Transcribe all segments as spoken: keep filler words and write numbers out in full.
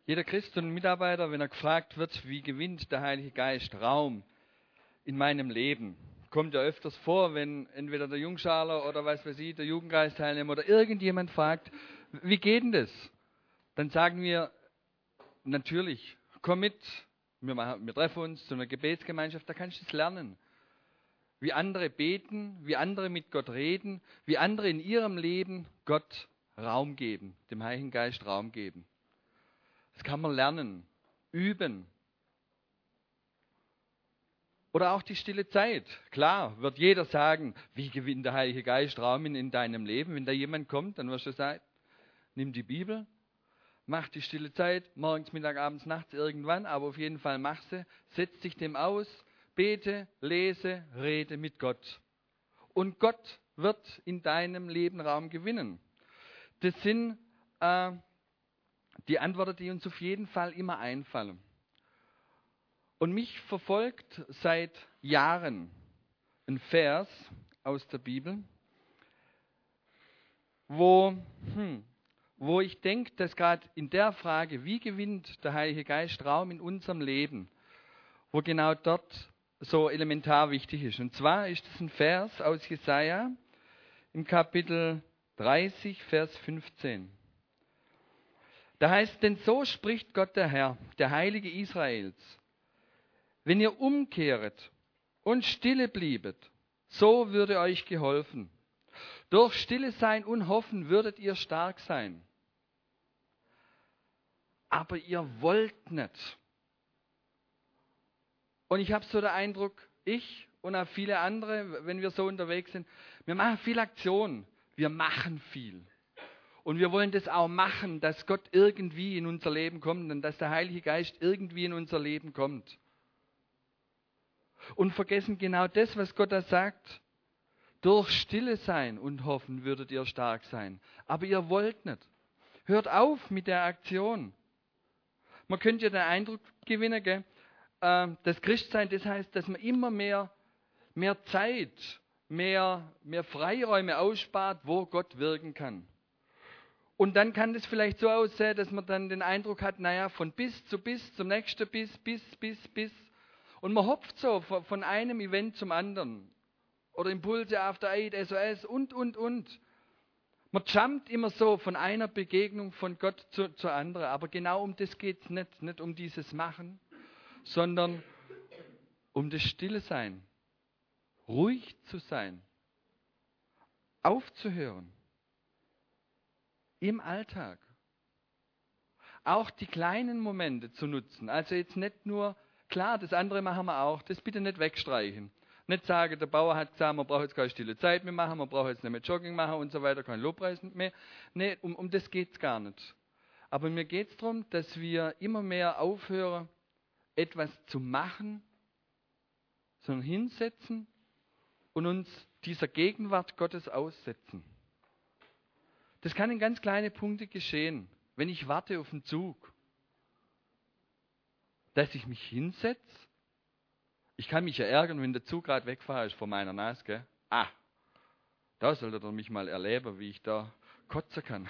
Jeder Christ und Mitarbeiter, wenn er gefragt wird, wie gewinnt der Heilige Geist Raum in meinem Leben, kommt ja öfters vor, wenn entweder der Jungschaler oder was weiß ich, der Jugendkreisteilnehmer oder irgendjemand fragt, wie geht denn das? Dann sagen wir, natürlich, komm mit, wir, machen, wir treffen uns zu einer Gebetsgemeinschaft, da kannst du es lernen. Wie andere beten, wie andere mit Gott reden, wie andere in ihrem Leben Gott Raum geben, dem Heiligen Geist Raum geben. Das kann man lernen, üben. Oder auch die stille Zeit. Klar, wird jeder sagen, wie gewinnt der Heilige Geist Raum in, in deinem Leben? Wenn da jemand kommt, dann wirst du sagen, nimm die Bibel, mach die stille Zeit, morgens, Mittag, abends, nachts, irgendwann, aber auf jeden Fall mach sie, setz dich dem aus, bete, lese, rede mit Gott. Und Gott wird in deinem Leben Raum gewinnen. Das sind äh, die Antworten, die uns auf jeden Fall immer einfallen. Und mich verfolgt seit Jahren ein Vers aus der Bibel, wo, hm, wo ich denke, dass gerade in der Frage, wie gewinnt der Heilige Geist Raum in unserem Leben, wo genau dort so elementar wichtig ist. Und zwar ist es ein Vers aus Jesaja im Kapitel dreißig, Vers fünfzehn. Da heißt, denn so spricht Gott der Herr, der Heilige Israels. Wenn ihr umkehret und stille bliebet, so würde euch geholfen. Durch stille sein und hoffen würdet ihr stark sein. Aber ihr wollt nicht. Und ich habe so den Eindruck, ich und auch viele andere, wenn wir so unterwegs sind, wir machen viel Aktion, wir machen viel. Und wir wollen das auch machen, dass Gott irgendwie in unser Leben kommt und dass der Heilige Geist irgendwie in unser Leben kommt. Und vergessen genau das, was Gott da sagt. Durch Stille sein und hoffen würdet ihr stark sein. Aber ihr wollt nicht. Hört auf mit der Aktion. Man könnte ja den Eindruck gewinnen, gell? Äh, das Christsein, das heißt, dass man immer mehr, mehr Zeit, mehr, mehr Freiräume ausspart, wo Gott wirken kann. Und dann kann das vielleicht so aussehen, dass man dann den Eindruck hat, naja, von bis zu bis, zum nächsten bis, bis, bis, bis. Und man hopft so von einem Event zum anderen. Oder Impulse, After Eight, S O S und, und, und. Man jumpt immer so von einer Begegnung von Gott zu, zur anderen. Aber genau um das geht es nicht. Nicht um dieses Machen, sondern um das Stille Sein. Ruhig zu sein. Aufzuhören. Im Alltag. Auch die kleinen Momente zu nutzen. Also jetzt nicht nur, klar, das andere machen wir auch. Das bitte nicht wegstreichen. Nicht sagen, der Bauer hat gesagt, man braucht jetzt keine stille Zeit mehr machen, man braucht jetzt nicht mehr Jogging machen und so weiter, kein Lobpreis mehr. Nee, um, um das geht es gar nicht. Aber mir geht es darum, dass wir immer mehr aufhören, etwas zu machen, sondern hinsetzen und uns dieser Gegenwart Gottes aussetzen. Das kann in ganz kleine Punkte geschehen. Wenn ich warte auf den Zug, dass ich mich hinsetze, ich kann mich ja ärgern, wenn der Zug gerade wegfahrt ist vor meiner Nase, gell? Ah, da sollte er mich mal erleben, wie ich da kotzen kann.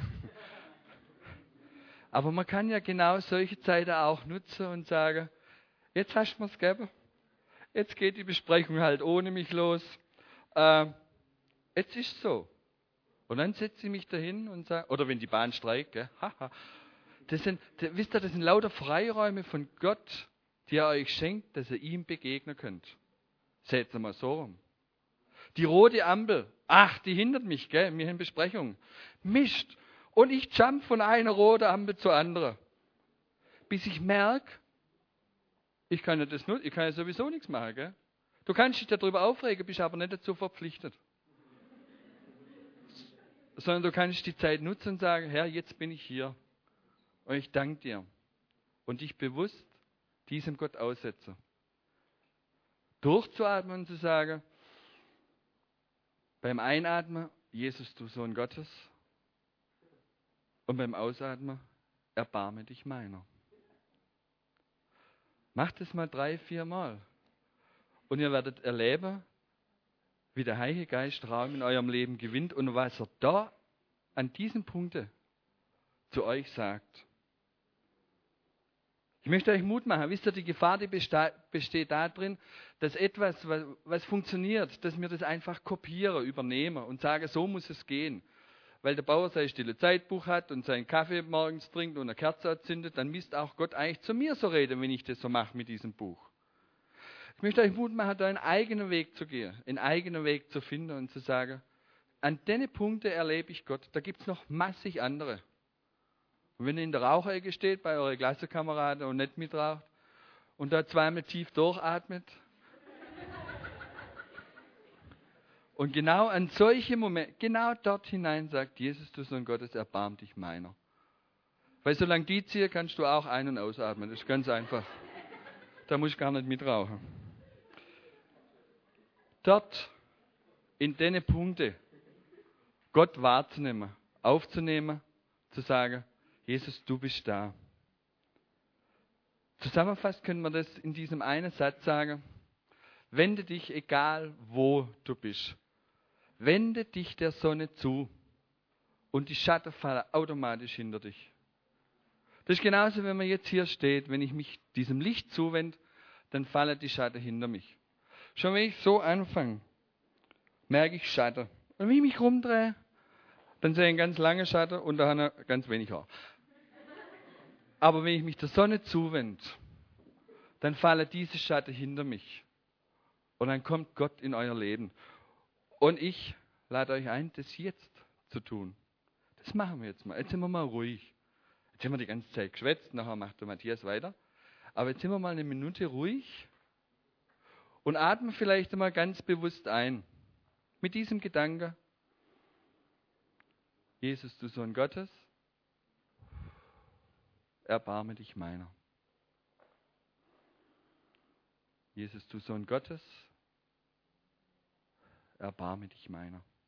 Aber man kann ja genau solche Zeiten auch nutzen und sagen, jetzt hast du mir's gegeben, jetzt geht die Besprechung halt ohne mich los, äh, jetzt ist es so. Und dann setze ich mich dahin und sage, oder wenn die Bahn streikt, gell? Haha. Das sind, wisst ihr, das sind lauter Freiräume von Gott, die er euch schenkt, dass ihr ihm begegnen könnt. Seht es mal so rum. Die rote Ampel, ach, die hindert mich, gell, mir in Besprechung. Mist. Und ich jump von einer roten Ampel zur anderen. Bis ich merke, ich kann ja das nur, ich kann ja sowieso nichts machen, gell. Du kannst dich darüber aufregen, bist aber nicht dazu verpflichtet. Sondern du kannst die Zeit nutzen und sagen, Herr, jetzt bin ich hier. Und ich danke dir. Und dich bewusst diesem Gott aussetzen. Durchzuatmen und zu sagen, beim Einatmen, Jesus, du Sohn Gottes. Und beim Ausatmen, erbarme dich meiner. Macht es mal drei, vier Mal. Und ihr werdet erleben, wie der Heilige Geist Raum in eurem Leben gewinnt und was er da an diesen Punkten zu euch sagt. Ich möchte euch Mut machen. Wisst ihr, die Gefahr, die besteht darin, dass etwas, was, was funktioniert, dass wir das einfach kopieren, übernehmen und sagen, so muss es gehen. Weil der Bauer sein stille Zeitbuch hat und seinen Kaffee morgens trinkt und eine Kerze anzündet, dann müsste auch Gott eigentlich zu mir so reden, wenn ich das so mache mit diesem Buch. Ich möchte euch Mut machen, da einen eigenen Weg zu gehen, einen eigenen Weg zu finden und zu sagen, an den Punkten erlebe ich Gott. Da gibt es noch massig andere. Und wenn ihr in der Raucherecke steht, bei euren Klassenkameraden und nicht mitraucht und da zweimal tief durchatmet und genau an solche Momente, genau dort hinein sagt Jesus, du Sohn Gottes, erbarm dich meiner. Weil solange die ziehen, kannst du auch ein- und ausatmen. Das ist ganz einfach. Da musst du gar nicht mitrauchen. Dort, in den Punkten, Gott wahrzunehmen, aufzunehmen, zu sagen, Jesus, du bist da. Zusammenfassend können wir das in diesem einen Satz sagen, wende dich, egal wo du bist. Wende dich der Sonne zu und die Schatten fallen automatisch hinter dich. Das ist genauso, wenn man jetzt hier steht, wenn ich mich diesem Licht zuwende, dann fallen die Schatten hinter mich. Schon wenn ich so anfange, merke ich Schatten. Und wenn ich mich rumdrehe, dann sehe ich einen ganz langen Schatten und da hat er ganz wenig Haar. Aber wenn ich mich der Sonne zuwende, dann fallen diese Schatten hinter mich. Und dann kommt Gott in euer Leben. Und ich lade euch ein, das jetzt zu tun. Das machen wir jetzt mal. Jetzt sind wir mal ruhig. Jetzt haben wir die ganze Zeit geschwätzt, nachher macht der Matthias weiter. Aber jetzt sind wir mal eine Minute ruhig und atmen vielleicht einmal ganz bewusst ein. Mit diesem Gedanke, Jesus, du Sohn Gottes, erbarme dich meiner. Jesus, du Sohn Gottes, erbarme dich meiner.